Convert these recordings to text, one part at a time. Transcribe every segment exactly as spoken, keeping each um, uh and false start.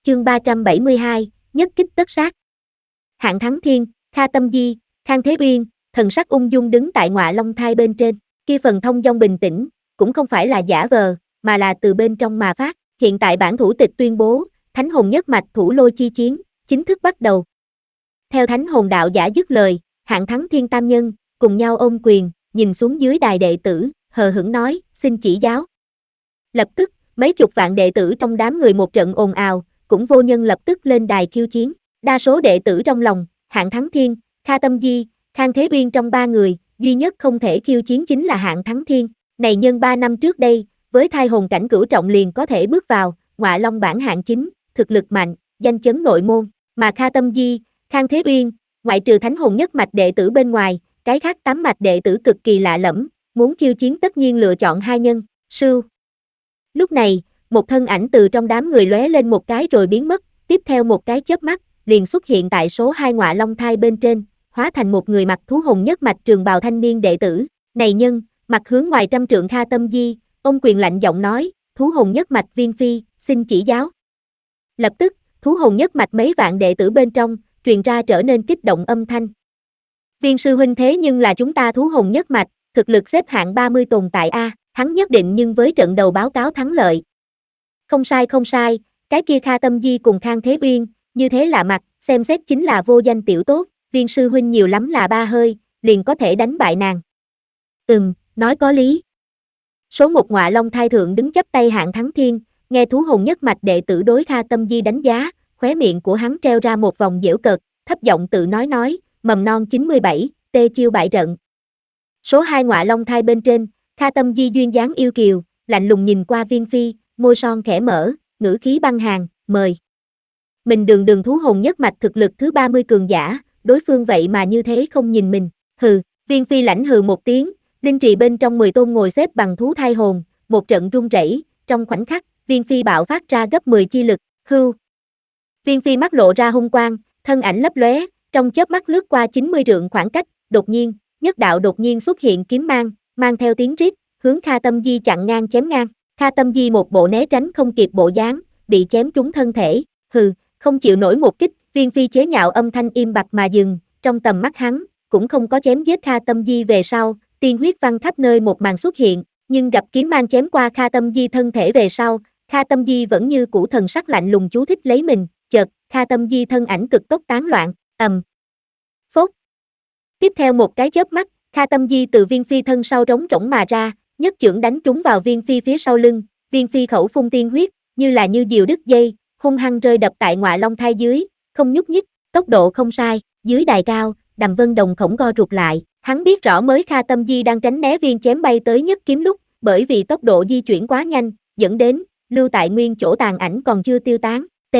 chương ba trăm bảy mươi hai, nhất kích tất sát. Hạng Thắng Thiên, Kha Tâm Di, Khang Thế Uyên, thần sắc ung dung đứng tại ngọa long thai bên trên, kia phần thông dong bình tĩnh, cũng không phải là giả vờ, mà là từ bên trong mà phát. Hiện tại bản thủ tịch tuyên bố, Thánh Hồn Nhất Mạch thủ lôi chi chiến, chính thức bắt đầu. Theo Thánh Hồn đạo giả dứt lời, Hạng Thắng Thiên tam nhân, cùng nhau ôm quyền, nhìn xuống dưới đài đệ tử, hờ hững nói, xin chỉ giáo. Lập tức, mấy chục vạn đệ tử trong đám người một trận ồn ào, cũng vô nhân lập tức lên đài khiêu chiến. Đa số đệ tử trong lòng, Hạng Thắng Thiên, Kha Tâm Di, Khang Thế Uyên trong ba người, duy nhất không thể khiêu chiến chính là Hạng Thắng Thiên. Này nhân ba năm trước đây, với thai hồn cảnh cửu trọng liền có thể bước vào, ngọa long bảng hạng chín, thực lực mạnh, danh chấn nội môn, mà Kha Tâm Di, Khang Thế Uyên, ngoại trừ Thánh Hồn Nhất Mạch đệ tử bên ngoài, cái khác tám mạch đệ tử cực kỳ lạ lẫm, muốn khiêu chiến tất nhiên lựa chọn hai nhân, sưu. Lúc này, một thân ảnh từ trong đám người lóe lên một cái rồi biến mất, tiếp theo một cái chớp mắt, liền xuất hiện tại số hai ngọa long thai bên trên, hóa thành một người mặc thú hồn nhất mạch trường bào thanh niên đệ tử. Này nhân, mặt hướng ngoài trăm trượng Kha Tâm Di, ông quyền lạnh giọng nói, thú hồn nhất mạch Viên Phi, xin chỉ giáo. Lập tức, thú hồn nhất mạch mấy vạn đệ tử bên trong, truyền ra trở nên kích động âm thanh. Viên sư huynh thế nhưng là chúng ta thú hồn nhất mạch, thực lực xếp hạng ba mươi tồn tại A, hắn nhất định nhưng với trận đầu báo cáo thắng lợi. Không sai không sai, cái kia Kha Tâm Di cùng Khang Thế Uyên, như thế lạ mặt, xem xét chính là vô danh tiểu tốt, Viên sư huynh nhiều lắm là ba hơi, liền có thể đánh bại nàng. Ừm, nói có lý. Số một ngọa long thai thượng đứng chắp tay Hạng Thắng Thiên, nghe thú hồn nhất mạch đệ tử đối Kha Tâm Di đánh giá, khóe miệng của hắn treo ra một vòng giễu cợt, thấp giọng tự nói nói, mầm non chín mươi bảy, tê chiêu bại trận. Số hai ngọa long thai bên trên, Kha Tâm Di duyên dáng yêu kiều, lạnh lùng nhìn qua Viên Phi, môi son khẽ mở, ngữ khí băng hàn, mời. Mình đường đường thú hồn nhất mạch thực lực thứ ba mươi cường giả, đối phương vậy mà như thế không nhìn mình, hừ, Viên Phi lãnh hừ một tiếng, linh trì bên trong mười tôn ngồi xếp bằng thú thai hồn, một trận rung rẩy, trong khoảnh khắc, Viên Phi bạo phát ra gấp mười chi lực, hưu. Viên Phi mắt lộ ra hung quang, thân ảnh lấp lóe, trong chớp mắt lướt qua chín mươi trượng khoảng cách, đột nhiên, nhất đạo đột nhiên xuất hiện kiếm mang, mang theo tiếng rít, hướng Kha Tâm Di chặn ngang chém ngang. Kha Tâm Di một bộ né tránh không kịp bộ dáng, bị chém trúng thân thể, hừ, không chịu nổi một kích, Viên Phi chế nhạo âm thanh im bặt mà dừng, trong tầm mắt hắn, cũng không có chém giết Kha Tâm Di về sau, tiên huyết văng khắp nơi một màn xuất hiện, nhưng gặp kiếm mang chém qua Kha Tâm Di thân thể về sau, Kha Tâm Di vẫn như cũ thần sắc lạnh lùng chú thích lấy mình, chợt, Kha Tâm Di thân ảnh cực tốc tán loạn, ầm. Phốt. Tiếp theo một cái chớp mắt, Kha Tâm Di từ Viên Phi thân sau trống rỗng mà ra, nhất chưởng đánh trúng vào Viên Phi phía sau lưng, Viên Phi khẩu phun tiên huyết, như là như diều đứt dây, hung hăng rơi đập tại ngọa long thai dưới, không nhúc nhích, tốc độ không sai, dưới đài cao, Đàm Vân Đồng khổng co rụt lại, hắn biết rõ mới Kha Tâm Di đang tránh né viên chém bay tới nhất kiếm lúc, bởi vì tốc độ di chuyển quá nhanh, dẫn đến, lưu tại nguyên chỗ tàn ảnh còn chưa tiêu tán, t.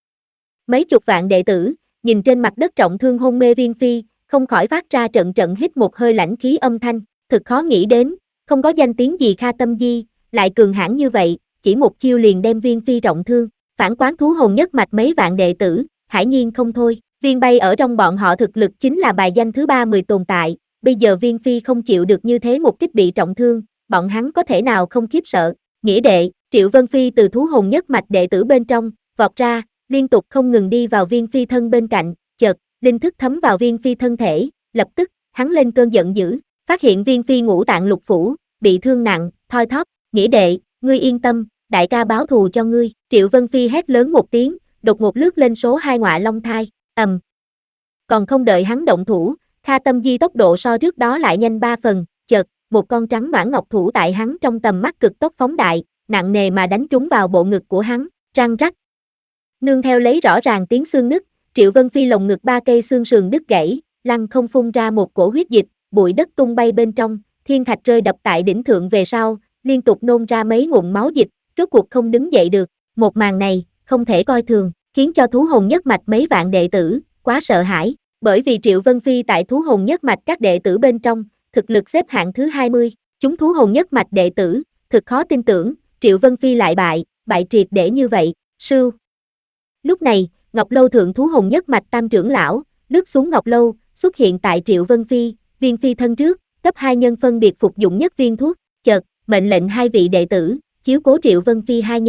Mấy chục vạn đệ tử, nhìn trên mặt đất trọng thương hôn mê Viên Phi, không khỏi phát ra trận trận hít một hơi lãnh khí âm thanh, thực khó nghĩ đến, không có danh tiếng gì Kha Tâm Di, lại cường hãn như vậy, chỉ một chiêu liền đem Viên Phi trọng thương, phản quán thú hồn nhất mạch mấy vạn đệ tử, hải nhiên không thôi, Viên bay ở trong bọn họ thực lực chính là bài danh thứ ba mươi tồn tại, bây giờ Viên Phi không chịu được như thế một kích bị trọng thương, bọn hắn có thể nào không khiếp sợ, nghĩa đệ, Triệu Vân Phi từ thú hồn nhất mạch đệ tử bên trong, vọt ra, liên tục không ngừng đi vào Viên Phi thân bên cạnh, chợt, linh thức thấm vào Viên Phi thân thể, lập tức, hắn lên cơn giận dữ, phát hiện Viên Phi ngũ tạng lục phủ, bị thương nặng, thoi thóp, nghĩa đệ, ngươi yên tâm, đại ca báo thù cho ngươi, Triệu Vân Phi hét lớn một tiếng, đột ngột lướt lên số hai ngọa long thai, ầm. Còn không đợi hắn động thủ, Kha Tâm Di tốc độ so trước đó lại nhanh ba phần, chợt, một con trắng noãn ngọc thủ tại hắn trong tầm mắt cực tốc phóng đại, nặng nề mà đánh trúng vào bộ ngực của hắn, răng rắc. Nương theo lấy rõ ràng tiếng xương nứt, Triệu Vân Phi lồng ngực ba cây xương sườn đứt gãy, lăng không phun ra một cổ huyết dịch, bụi đất tung bay bên trong, thiên thạch rơi đập tại đỉnh thượng về sau, liên tục nôn ra mấy ngụm máu dịch, rốt cuộc không đứng dậy được, một màn này, không thể coi thường, khiến cho thú hồn nhất mạch mấy vạn đệ tử, quá sợ hãi, bởi vì Triệu Vân Phi tại thú hồn nhất mạch các đệ tử bên trong, thực lực xếp hạng thứ hai mươi, chúng thú hồn nhất mạch đệ tử, thực khó tin tưởng, Triệu Vân Phi lại bại, bại triệt để như vậy, sưu. Lúc này, Ngọc Lâu thượng thú hồn nhất mạch tam trưởng lão, lướt xuống Ngọc Lâu, xuất hiện tại Triệu Vân Phi, Viên Phi thân trước, cấp hai nhân phân biệt phục dụng nhất viên thuốc, chợt, mệnh lệnh hai vị đệ tử, chiếu cố Triệu Vân Phi hai nhân,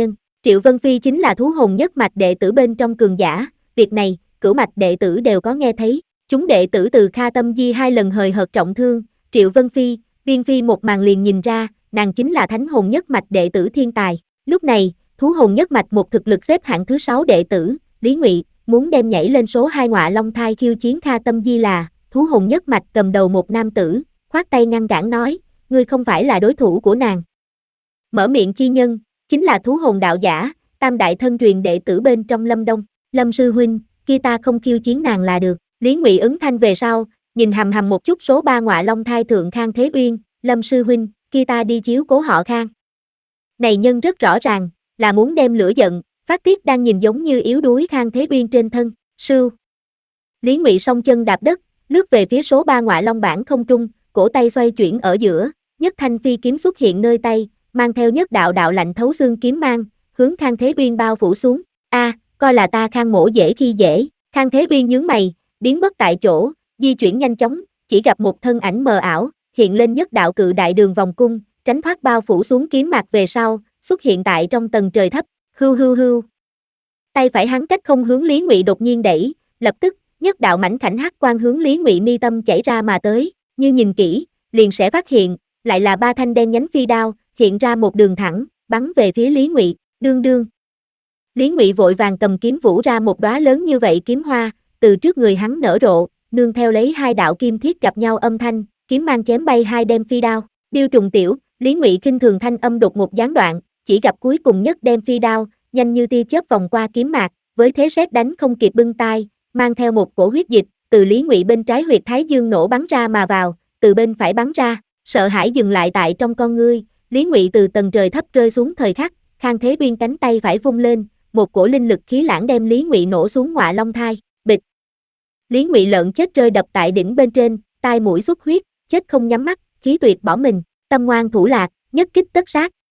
Triệu Vân Phi chính là thú hồn nhất mạch đệ tử bên trong cường giả, việc này, cửu mạch đệ tử đều có nghe thấy. Chúng đệ tử từ Kha Tâm Di hai lần hời hợt trọng thương, Triệu Vân Phi, Viên Phi một màn liền nhìn ra, nàng chính là thánh hồn nhất mạch đệ tử thiên tài. Lúc này, thú hồn nhất mạch một thực lực xếp hạng thứ sáu đệ tử, Lý Ngụy, muốn đem nhảy lên số hai Ngọa Long Thai khiêu chiến Kha Tâm Di là, thú hồn nhất mạch cầm đầu một nam tử, khoát tay ngăn cản nói, ngươi không phải là đối thủ của nàng. Mở miệng chi nhân, chính là thú hồn đạo giả, tam đại thân truyền đệ tử bên trong Lâm Đông, Lâm sư huynh, kia ta không khiêu chiến nàng là được. Lý Ngụy ứng thanh về sau, nhìn hầm hầm một chút số ba Ngọa Long Thai thượng Khang Thế Uyên, Lâm sư huynh, kia ta đi chiếu cố họ Khang. Này nhân rất rõ ràng, là muốn đem lửa giận, phát tiết đang nhìn giống như yếu đuối Khang Thế Uyên trên thân, sưu. Lý Ngụy song chân đạp đất, lướt về phía số ba Ngọa Long bản không trung, cổ tay xoay chuyển ở giữa, nhất thanh phi kiếm xuất hiện nơi tay, mang theo nhất đạo đạo lạnh thấu xương kiếm mang, hướng Khang Thế Uyên bao phủ xuống. A, à, coi là ta Khang mổ dễ khi dễ. Khang Thế Uyên nhướng mày, biến mất tại chỗ, di chuyển nhanh chóng, chỉ gặp một thân ảnh mờ ảo, hiện lên nhất đạo cự đại đường vòng cung, tránh thoát bao phủ xuống kiếm mạc về sau, xuất hiện tại trong tầng trời thấp, hưu hưu hưu. Tay phải hắn cách không hướng Lý Ngụy đột nhiên đẩy, lập tức, nhất đạo mảnh khảnh hắc quang hướng Lý Ngụy mi tâm chảy ra mà tới, như nhìn kỹ, liền sẽ phát hiện, lại là ba thanh đen nhánh phi đao, hiện ra một đường thẳng, bắn về phía Lý Ngụy, đương đương. Lý Ngụy vội vàng cầm kiếm vũ ra một đóa lớn như vậy kiếm hoa, từ trước người hắn nở rộ, nương theo lấy hai đạo kim thiết gặp nhau âm thanh, kiếm mang chém bay hai đem phi đao, điêu trùng tiểu, Lý Ngụy khinh thường thanh âm đột một gián đoạn, chỉ gặp cuối cùng nhất đem phi đao, nhanh như tia chớp vòng qua kiếm mạc, với thế sét đánh không kịp bưng tai, mang theo một cổ huyết dịch, từ Lý Ngụy bên trái huyệt thái dương nổ bắn ra mà vào, từ bên phải bắn ra, sợ hãi dừng lại tại trong con ngươi, Lý Ngụy từ tầng trời thấp rơi xuống thời khắc, Khang Thế Uyên cánh tay phải vung lên, một cổ linh lực khí lãng đem Lý Ngụy nổ xuống Ngọa Long Thai, bịch. Lý Ngụy lợn chết rơi đập tại đỉnh bên trên, tai mũi xuất huyết, chết không nhắm mắt, khí tuyệt bỏ mình, tâm ngoan thủ lạc, nhất kích tất sát.